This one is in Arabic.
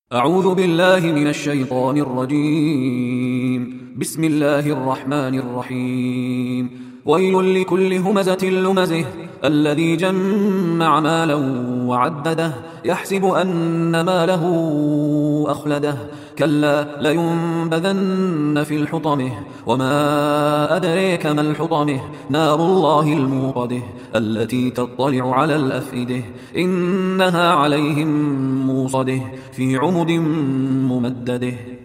أعوذ بالله من الشيطان الرجيم. بسم الله الرحمن الرحيم. ويل لكل همزة لمزه الذي جمع مالا وعدده يحسب أن ماله أخلده كلا لينبذن في الحطمه وما أدريك ما الحطمه نار الله الموقده التي تطلع على الأفئدة إنها عليهم موصده في عمد ممدده.